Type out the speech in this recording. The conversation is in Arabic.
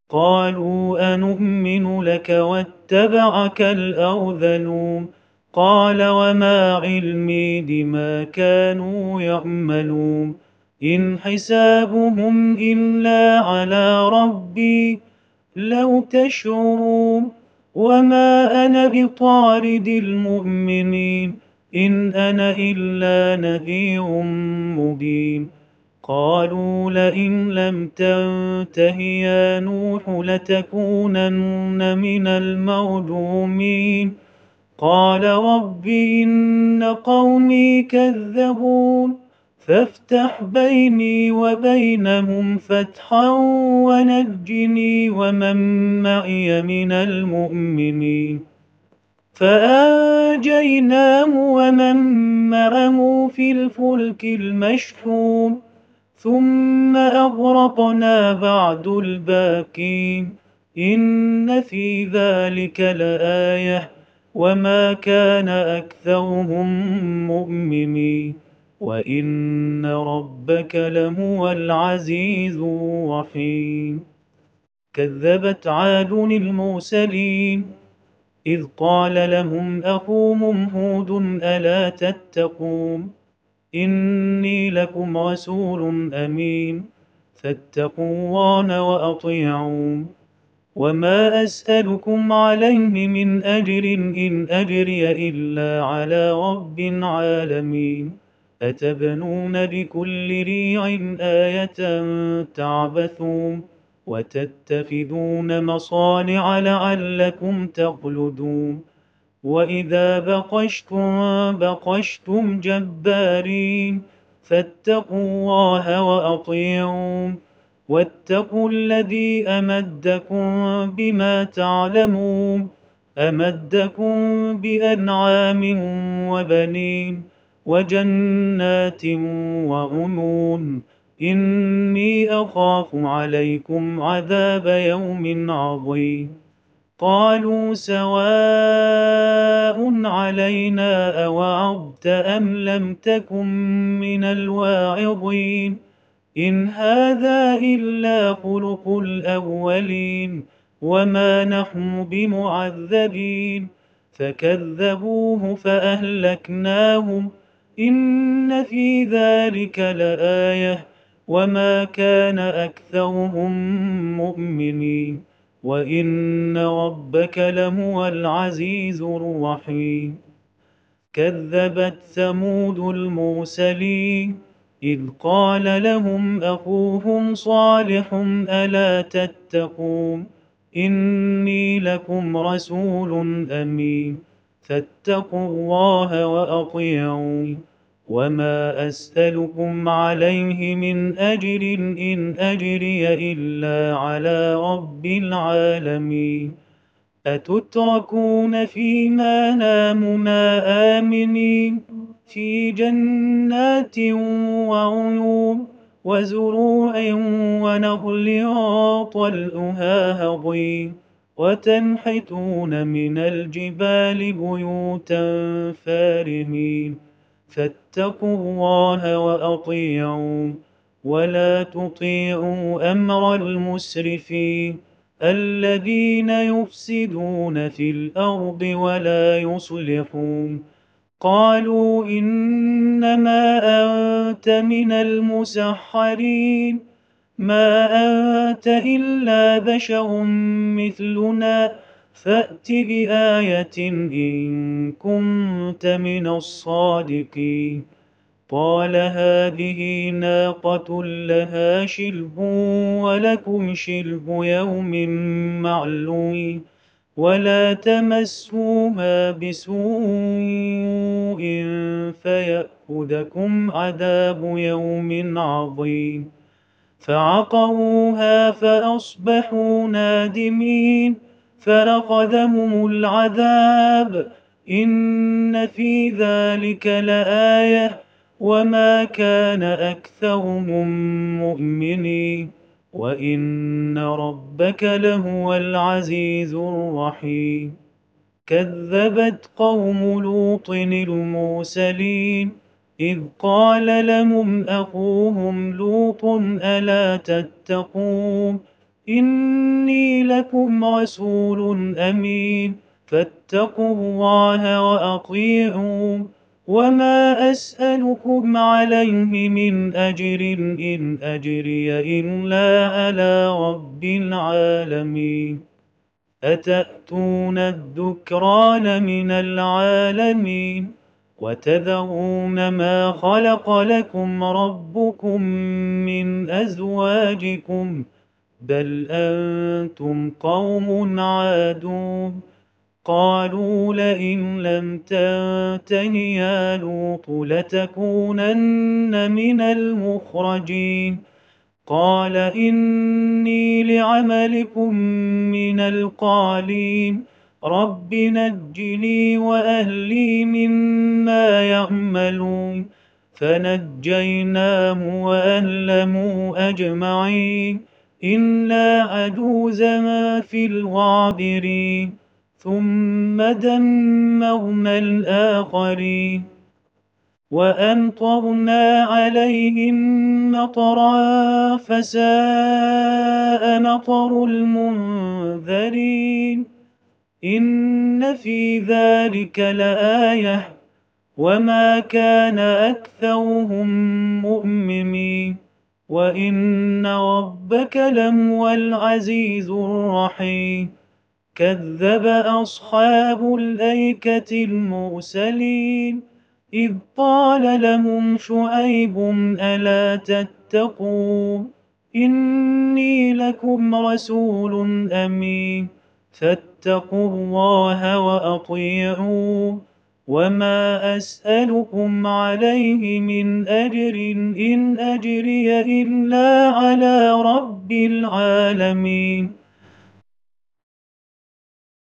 قالوا أنؤمن لك واتبعك الأرذلون قال وما علمي بما كانوا يعملون إن حسابهم إلا على ربي لو تشعرون وما أنا بطارد المؤمنين إن أنا إلا نذير مبين قالوا لئن لم تنته يا نوح لتكونن من المرجومين قال رب إن قومي كذبون فافتح بيني وبينهم فتحا ونجني ومن معي من المؤمنين فأنجيناه ومن معه في الفلك المشحون ثم أغرقنا بعد الباكين إن في ذلك لآية وما كان أكثرهم مؤمنين وإن ربك لهو العزيز الرحيم كذبت عاد المرسلين إذ قال لهم أخوهم هود ألا تتقون إني لكم رسول أمين فاتقوا الله وأطيعون وما أسألكم عليه من أجر إن أجري إلا على رب العالمين أتبنون بكل ريع آية تعبثون وتتخذون مصانع لعلكم تخلدون وإذا بقشتم جبارين فاتقوا الله وأطيعون واتقوا الذي أمدكم بما تعلمون أمدكم بأنعام وبنين وجنات وعيون إني أخاف عليكم عذاب يوم عظيم قالوا سواء علينا أوعظت أم لم تكن من الواعظين إن هذا إلا خلق الأولين وما نحن بمعذبين فكذبوه فأهلكناهم إن في ذلك لآية وما كان أكثرهم مؤمنين وإن ربك لهو العزيز الرحيم كذبت ثمود المرسلين إذ قال لهم أخوهم صالح ألا تتقون إني لكم رسول أمين فاتقوا الله وأطيعون وما أسألكم عليه من أجر إن أجري إلا على رب العالمين أتتركون فيما نامنا آمنين في جنات وعيون وزروع ونخل طلعها هضيم وتنحتون من الجبال بيوتا فارهين فاتقوا الله وأطيعون ولا تطيعوا أمر المسرفين الذين يفسدون في الأرض ولا يصلحون قالوا إنما أنت من المسحرين ما أنت إلا بشر مثلنا فأت بآية إن كنت من الصادقين قال هذه ناقة لها شرب ولكم شرب يوم معلوم ولا تمسوها بسوء فيأخذكم عذاب يوم عظيم فعقروها فأصبحوا نادمين فأخذهم العذاب إن في ذلك لآية وما كان أكثرهم مؤمنين وإن ربك لهو العزيز الرحيم كذبت قوم لوط المرسلين إذ قال لهم أخوهم لوط ألا تتقون إني لكم رسول أمين فاتقوا الله وأطيعون وما أسألكم عليه من أجر إن أجري إلا على رب العالمين أتأتون الذكران من العالمين وتذرون ما خلق لكم ربكم من أزواجكم بل أنتم قوم عادون قالوا لئن لم تنته يا لوط لتكونن من المخرجين قال إني لعملكم من القالين رب نجني وأهلي مما يعملون فنجيناه وأهله أجمعين إلا عجوزا في الغابرين ثم دمرنا الآخرين وأمطرنا عليهم مطرا فساء مطر المنذرين إن في ذلك لآية وما كان أكثرهم مؤمنين وإن ربك لهو العزيز الرحيم كذب أصحاب الأيكة المرسلين إذ قال لهم شعيب ألا تتقون إني لكم رسول أمين فاتقوا الله وأطيعون وما أسألكم عليه من أجر إن أجري إلا على رب العالمين